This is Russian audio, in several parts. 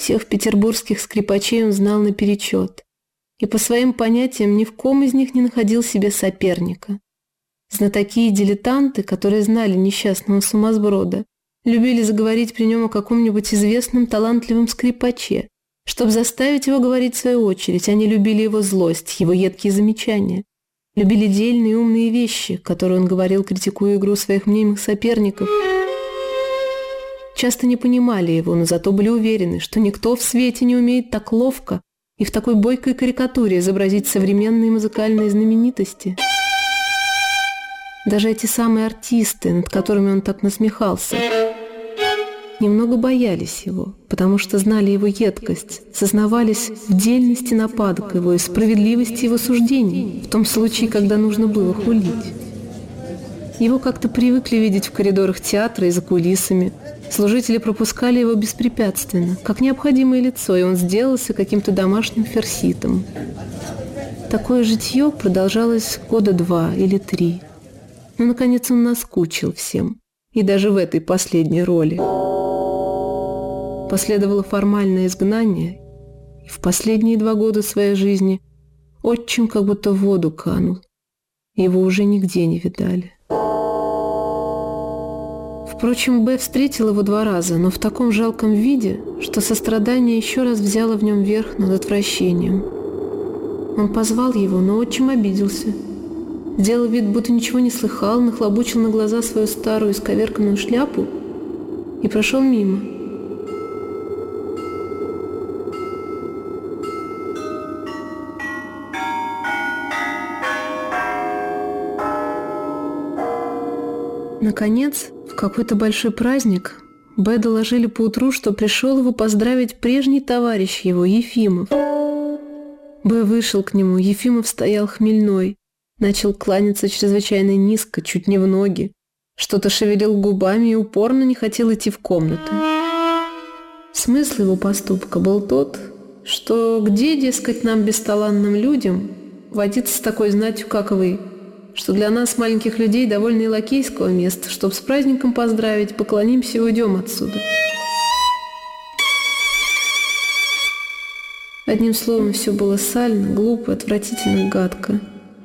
Всех петербургских скрипачей он знал наперечет, и по своим понятиям ни в ком из них не находил себе соперника. Знатоки и дилетанты, которые знали несчастного сумасброда, любили заговорить при нем о каком-нибудь известном талантливом скрипаче, чтобы заставить его говорить в свою очередь. Они любили его злость, его едкие замечания, любили дельные и умные вещи, которые он говорил, критикуя игру своих мнимых соперников. Часто не понимали его, но зато были уверены, что никто в свете не умеет так ловко и в такой бойкой карикатуре изобразить современные музыкальные знаменитости. Даже эти самые артисты, над которыми он так насмехался, немного боялись его, потому что знали его едкость, сознавались в дельности нападок его и справедливости его суждений, в том случае, когда нужно было хулить. Его как-то привыкли видеть в коридорах театра и за кулисами. Служители пропускали его беспрепятственно, как необходимое лицо, и он сделался каким-то домашним ферситом. Такое житье продолжалось года 2 или 3. Но, наконец, он наскучил всем, и даже в этой последней роли. Последовало формальное изгнание, и в последние 2 года своей жизни отчим как будто в воду канул. Его уже нигде не видали. Впрочем, Б. встретил его 2 раза, но в таком жалком виде, что сострадание еще раз взяло в нем верх над отвращением. Он позвал его, но отчим обиделся. Сделал вид, будто ничего не слыхал, нахлобучил на глаза свою старую исковерканную шляпу и прошел мимо. Наконец, в какой-то большой праздник Б. доложили поутру, что пришел его поздравить прежний товарищ его, Ефимов. Б. вышел к нему, Ефимов стоял хмельной, начал кланяться чрезвычайно низко, чуть не в ноги, что-то шевелил губами и упорно не хотел идти в комнату. Смысл его поступка был тот, что где, дескать, нам, бесталанным людям, водиться с такой знатью, как вы, что для нас, маленьких людей, довольно и лакейского места, чтоб с праздником поздравить, поклонимся и уйдем отсюда. Одним словом, все было сально, глупо, отвратительно, гадко.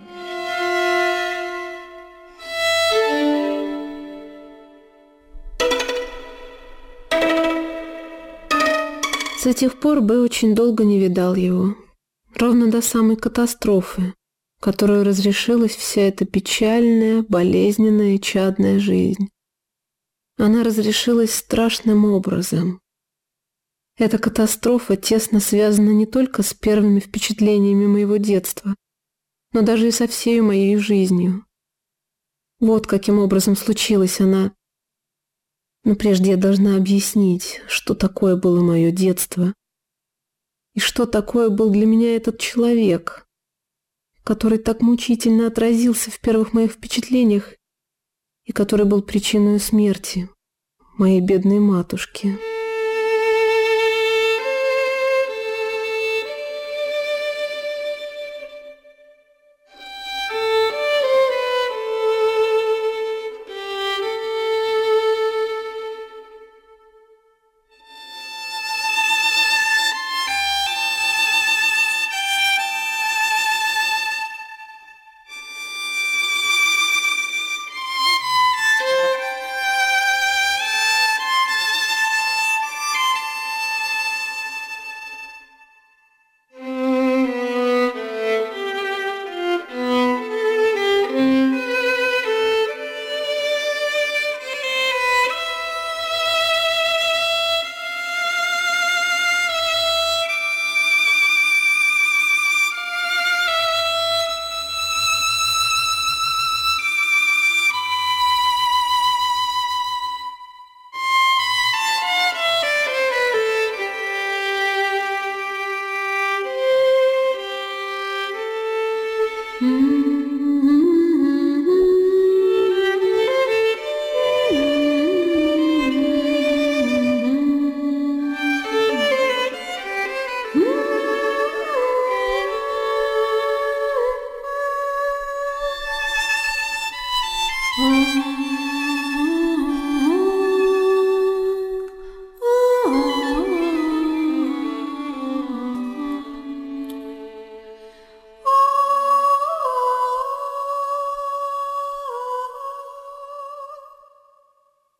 С тех пор Б. очень долго не видал его, ровно до самой катастрофы, которую разрешилась вся эта печальная, болезненная и чадная жизнь. Она разрешилась страшным образом. Эта катастрофа тесно связана не только с первыми впечатлениями моего детства, но даже и со всей моей жизнью. Вот каким образом случилась она. Но прежде я должна объяснить, что такое было мое детство и что такое был для меня этот человек, который так мучительно отразился в первых моих впечатлениях и который был причиной смерти моей бедной матушки.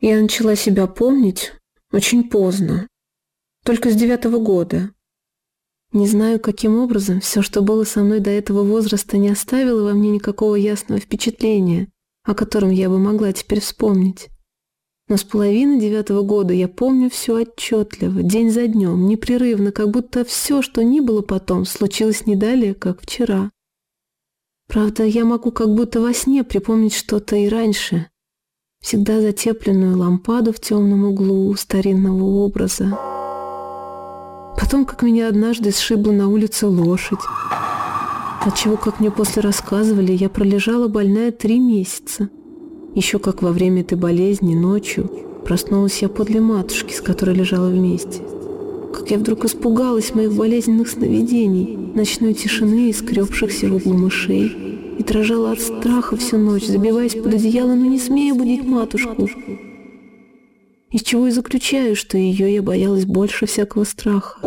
Я начала себя помнить очень поздно, только с 9-го года. Не знаю, каким образом все, что было со мной до этого возраста, не оставило во мне никакого ясного впечатления, о котором я бы могла теперь вспомнить. Но с половины 9-го года я помню все отчетливо, день за днем, непрерывно, как будто все, что ни было потом, случилось не далее, как вчера. Правда, я могу как будто во сне припомнить что-то и раньше, всегда затепленную лампаду в темном углу старинного образа. Потом, как меня однажды сшибла на улице лошадь, отчего, как мне после рассказывали, я пролежала больная 3 месяца. Еще как во время этой болезни ночью проснулась я подле матушки, с которой лежала вместе. Как я вдруг испугалась моих болезненных сновидений, ночной тишины и скребшихся в углу мышей, и дрожала от страха всю ночь, забиваясь под одеяло, но не смея будить матушку. Из чего и заключаю, что ее я боялась больше всякого страха.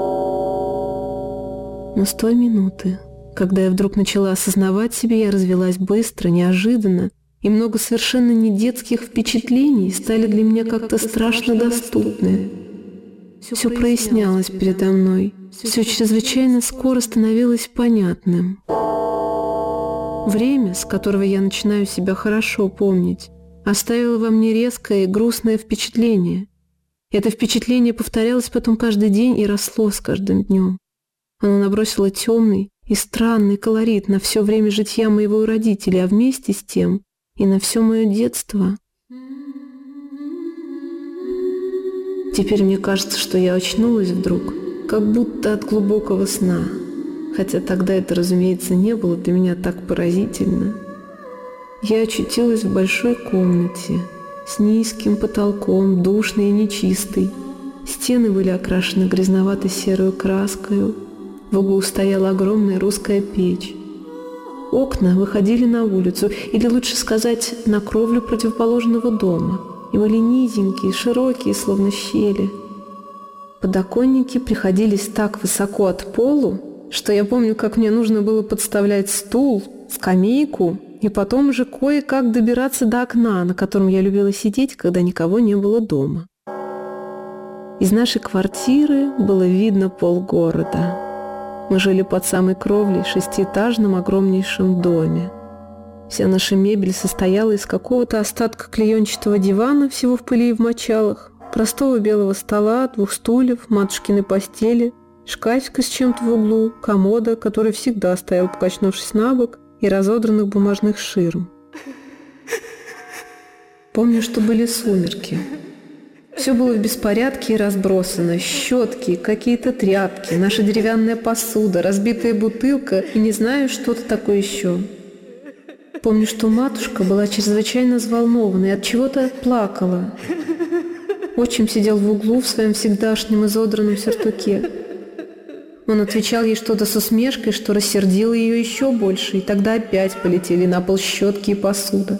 Но с той минуты, когда я вдруг начала осознавать себя, я развилась быстро, неожиданно, и много совершенно не детских впечатлений стали для меня как-то страшно доступны. Все прояснялось передо мной, все чрезвычайно скоро становилось понятным. Время, с которого я начинаю себя хорошо помнить, оставило во мне резкое и грустное впечатление. Это впечатление повторялось потом каждый день и росло с каждым днем. Оно набросило темный и странный колорит на все время житья моего у родителей, а вместе с тем и на все мое детство. Теперь мне кажется, что я очнулась вдруг, как будто от глубокого сна, хотя тогда это, разумеется, не было для меня так поразительно. Я очутилась в большой комнате с низким потолком, душной и нечистой. Стены были окрашены грязновато-серую краскою. В углу стояла огромная русская печь. Окна выходили на улицу, или лучше сказать, на кровлю противоположного дома, и были низенькие, широкие, словно щели. Подоконники приходились так высоко от полу, что я помню, как мне нужно было подставлять стул, скамейку, и потом уже кое-как добираться до окна, на котором я любила сидеть, когда никого не было дома. Из нашей квартиры было видно полгорода. Мы жили под самой кровлей в 6-этажном огромнейшем доме. Вся наша мебель состояла из какого-то остатка клеенчатого дивана, всего в пыли и в мочалах, простого белого стола, 2 стульев, матушкиной постели, шкафика с чем-то в углу, комода, который всегда стоял, покачнувшись на бок, и разодранных бумажных ширм. Помню, что были сумерки. Все было в беспорядке и разбросано. Щетки, какие-то тряпки, наша деревянная посуда, разбитая бутылка и не знаю, что-то такое еще. Помню, что матушка была чрезвычайно взволнована и от чего-то плакала. Отчим сидел в углу в своем всегдашнем изодранном сюртуке. Он отвечал ей что-то с усмешкой, что рассердило ее еще больше, и тогда опять полетели на пол щетки и посуда.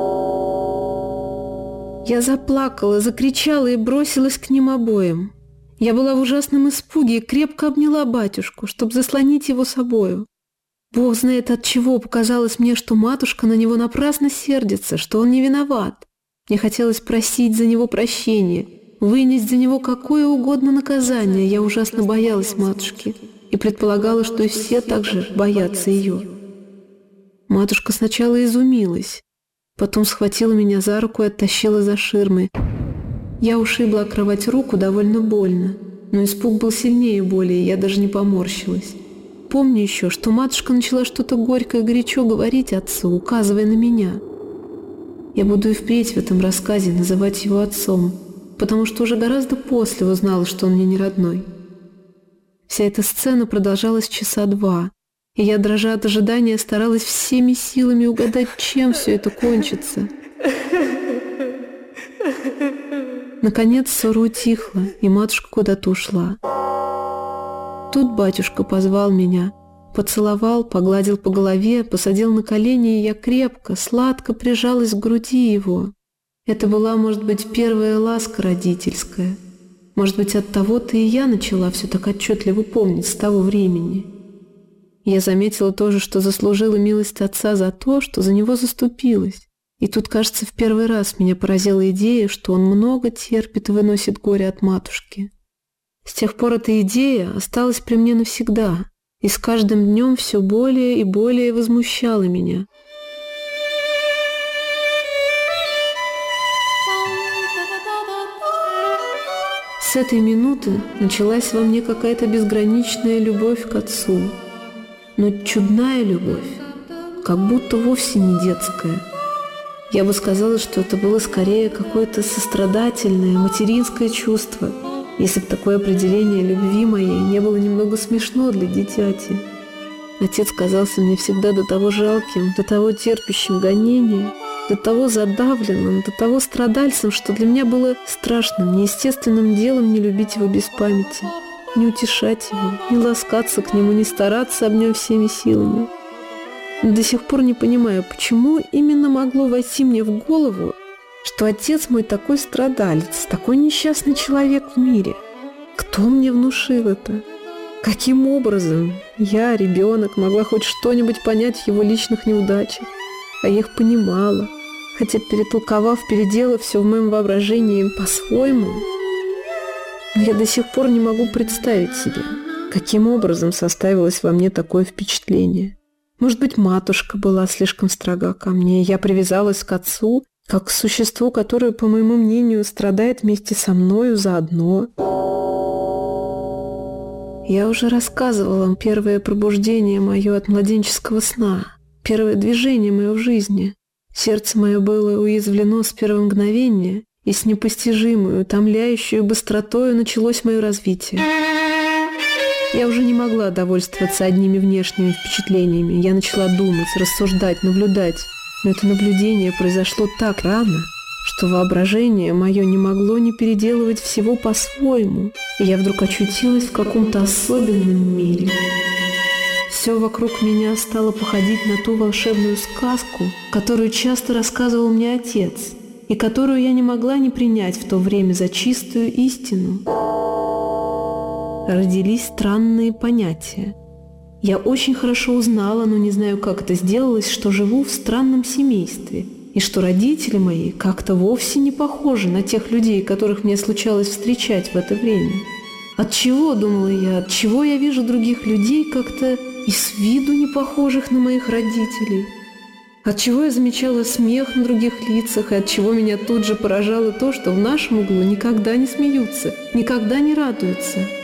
Я заплакала, закричала и бросилась к ним обоим. Я была в ужасном испуге и крепко обняла батюшку, чтобы заслонить его собою. Бог знает, от чего показалось мне, что матушка на него напрасно сердится, что он не виноват. Мне хотелось просить за него прощения, вынести за него какое угодно наказание. Я ужасно боялась матушки и предполагала, что и все также боятся ее. Матушка сначала изумилась, потом схватила меня за руку и оттащила за ширмы. Я ушибла о кровать руку довольно больно, но испуг был сильнее боли, и я даже не поморщилась. Помню еще, что матушка начала что-то горько и горячо говорить отцу, указывая на меня. Я буду и впредь в этом рассказе называть его отцом, потому что уже гораздо после узнала, что он мне не родной. Вся эта сцена продолжалась 2 часа, и я, дрожа от ожидания, старалась всеми силами угадать, чем все это кончится. Наконец ссора утихла, и матушка куда-то ушла. Тут батюшка позвал меня, поцеловал, погладил по голове, посадил на колени, и я крепко, сладко прижалась к груди его. Это была, может быть, первая ласка родительская. Может быть, от того-то и я начала все так отчетливо помнить с того времени. Я заметила тоже, что заслужила милость отца за то, что за него заступилась. И тут, кажется, в первый раз меня поразила идея, что он много терпит и выносит горе от матушки. С тех пор эта идея осталась при мне навсегда, и с каждым днем все более и более возмущала меня. С этой минуты началась во мне какая-то безграничная любовь к отцу, но чудная любовь, как будто вовсе не детская. Я бы сказала, что это было скорее какое-то сострадательное, материнское чувство, если бы такое определение любви моей не было немного смешно для дитяти. Отец казался мне всегда до того жалким, до того терпящим гонения, до того задавленным, до того страдальцем, что для меня было страшным, неестественным делом не любить его без памяти, не утешать его, не ласкаться к нему, не стараться об нем всеми силами. Но до сих пор не понимаю, почему именно могло войти мне в голову, что отец мой такой страдалец, такой несчастный человек в мире. Кто мне внушил это? Каким образом я, ребенок, могла хоть что-нибудь понять в его личных неудачах? А я их понимала, хотя перетолковав, переделав все в моем воображении по-своему. Но я до сих пор не могу представить себе, каким образом составилось во мне такое впечатление. Может быть, матушка была слишком строга ко мне, и я привязалась к отцу, как к существу, которое, по моему мнению, страдает вместе со мною заодно. Я уже рассказывала вам первое пробуждение мое от младенческого сна, первое движение мое в жизни. Сердце мое было уязвлено с первого мгновения, и с непостижимой, утомляющей быстротою началось мое развитие. Я уже не могла довольствоваться одними внешними впечатлениями. Я начала думать, рассуждать, наблюдать. Но это наблюдение произошло так рано, что воображение мое не могло не переделывать всего по-своему, и я вдруг очутилась в каком-то особенном мире. Все вокруг меня стало походить на ту волшебную сказку, которую часто рассказывал мне отец, и которую я не могла не принять в то время за чистую истину. Родились странные понятия. Я очень хорошо узнала, но не знаю, как это сделалось, что живу в странном семействе, и что родители мои как-то вовсе не похожи на тех людей, которых мне случалось встречать в это время. Отчего, думала я, отчего я вижу других людей как-то и с виду не похожих на моих родителей? Отчего я замечала смех на других лицах, и отчего меня тут же поражало то, что в нашем углу никогда не смеются, никогда не радуются?